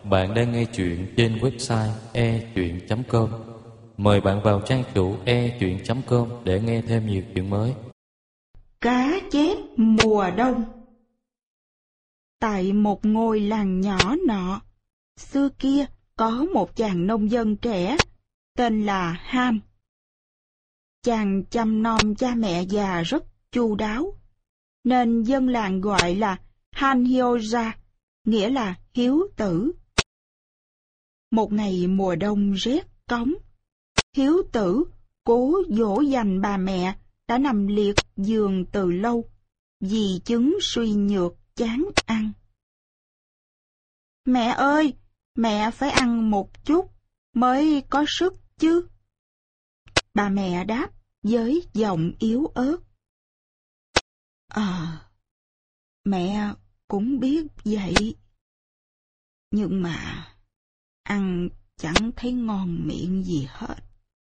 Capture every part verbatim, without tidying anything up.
Bạn đang nghe chuyện trên website e chuyện chấm com. Mời bạn vào trang chủ e chuyện chấm com để nghe thêm nhiều chuyện mới. Cá chép mùa đông. Tại một ngôi làng nhỏ nọ, xưa kia có một chàng nông dân trẻ, tên là Han. Chàng chăm nom cha mẹ già rất chu đáo, nên dân làng gọi là Han Hyoja, nghĩa là hiếu tử. Một ngày mùa đông rét cóng, hiếu tử cố dỗ dành bà mẹ đã nằm liệt giường từ lâu vì chứng suy nhược chán ăn. Mẹ ơi, mẹ phải ăn một chút mới có sức chứ. Bà mẹ đáp với giọng yếu ớt. À, mẹ cũng biết vậy. Nhưng mà ăn chẳng thấy ngon miệng gì hết.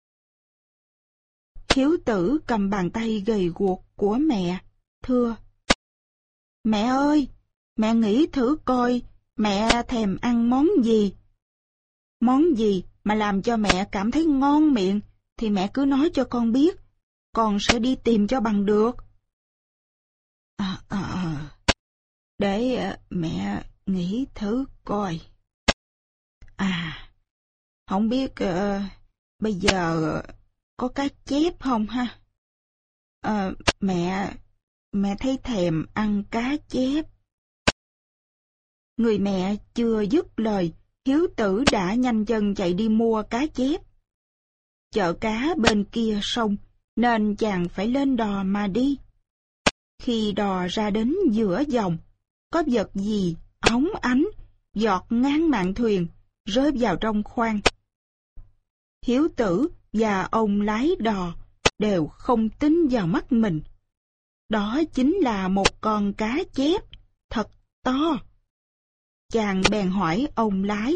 Hiếu tử cầm bàn tay gầy guộc của mẹ, thưa. Mẹ ơi, mẹ nghĩ thử coi mẹ thèm ăn món gì. Món gì mà làm cho mẹ cảm thấy ngon miệng thì mẹ cứ nói cho con biết, con sẽ đi tìm cho bằng được. À, à, để mẹ nghĩ thử coi. À, không biết uh, bây giờ có cá chép không ha? À, mẹ, mẹ thấy thèm ăn cá chép. Người mẹ chưa dứt lời, hiếu tử đã nhanh chân chạy đi mua cá chép. Chợ cá bên kia sông, nên chàng phải lên đò mà đi. Khi đò ra đến giữa dòng, có vật gì óng ánh, giọt ngang mạn thuyền, rơi vào trong khoang. Hiếu tử và ông lái đò đều không tin vào mắt mình. Đó chính là một con cá chép, thật to. Chàng bèn hỏi ông lái.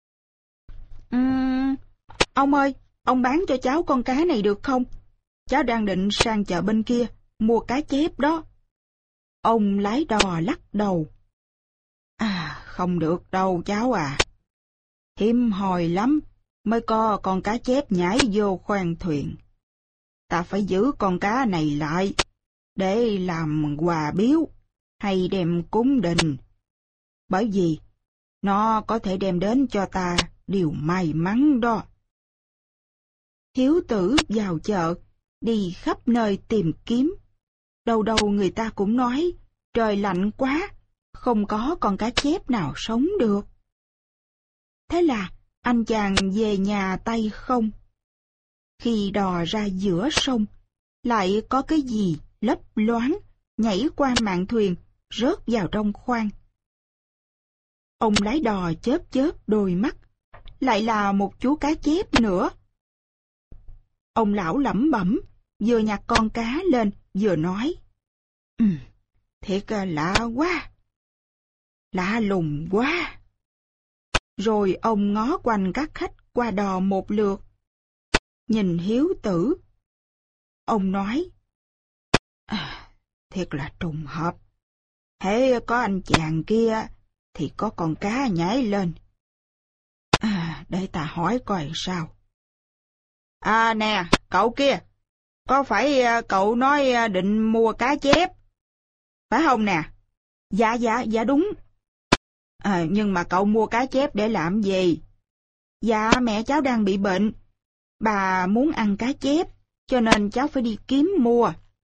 Um, ông ơi, ông bán cho cháu con cá này được không? Cháu đang định sang chợ bên kia, mua cá chép đó. Ông lái đò lắc đầu. À, không được đâu cháu à. Hiếm hoi lắm mới có con cá chép nhảy vô khoang thuyền. Ta phải giữ con cá này lại để làm quà biếu hay đem cúng đình. Bởi vì nó có thể đem đến cho ta điều may mắn đó. Hiếu tử vào chợ, đi khắp nơi tìm kiếm. Đâu đâu người ta cũng nói, trời lạnh quá, không có con cá chép nào sống được. Thế là anh chàng về nhà tay không. Khi đò ra giữa sông, lại có cái gì lấp loáng, nhảy qua mạn thuyền, rớt vào trong khoang. Ông lái đò chớp chớp đôi mắt, lại là một chú cá chép nữa. Ông lão lẩm bẩm, vừa nhặt con cá lên, vừa nói. Ừ, thiệt lạ quá, lạ lùng quá. Rồi ông ngó quanh các khách qua đò một lượt, nhìn hiếu tử. Ông nói, à, thiệt là trùng hợp. Hễ có anh chàng kia thì có con cá nhảy lên. À, để ta hỏi coi sao. À nè, cậu kia, có phải cậu nói định mua cá chép, phải không nè? Dạ, dạ, dạ đúng. À, nhưng mà cậu mua cá chép để làm gì? Dạ, mẹ cháu đang bị bệnh. Bà muốn ăn cá chép, cho nên cháu phải đi kiếm mua.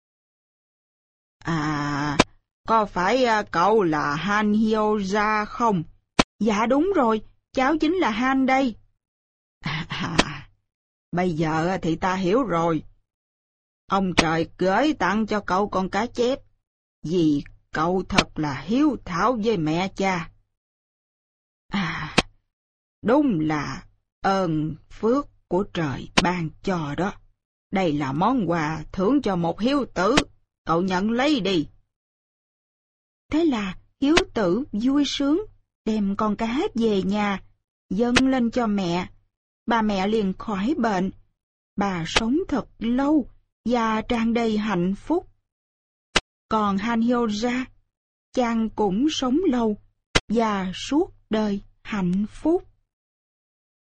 À, có phải cậu là Han Hyoja không? Dạ đúng rồi, cháu chính là Han đây. À, à, bây giờ thì ta hiểu rồi. Ông trời gửi tặng cho cậu con cá chép, vì cậu thật là hiếu thảo với mẹ cha. À, đúng là ơn phước của trời ban cho đó. Đây là món quà thưởng cho một hiếu tử, cậu nhận lấy đi. Thế là hiếu tử vui sướng, đem con cá về nhà, dâng lên cho mẹ. Bà mẹ liền khỏi bệnh. Bà sống thật lâu và tràn đầy hạnh phúc. Còn Han Hyoja, chàng cũng sống lâu và suốt đời hạnh phúc.